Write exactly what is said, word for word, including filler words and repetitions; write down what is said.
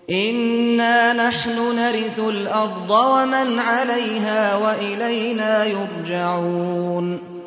إِنَّا نَحْنُ نَرِثُ الْأَرْضَ وَمَنْ عَلَيْهَا وَإِلَيْنَا يُرْجَعُونَ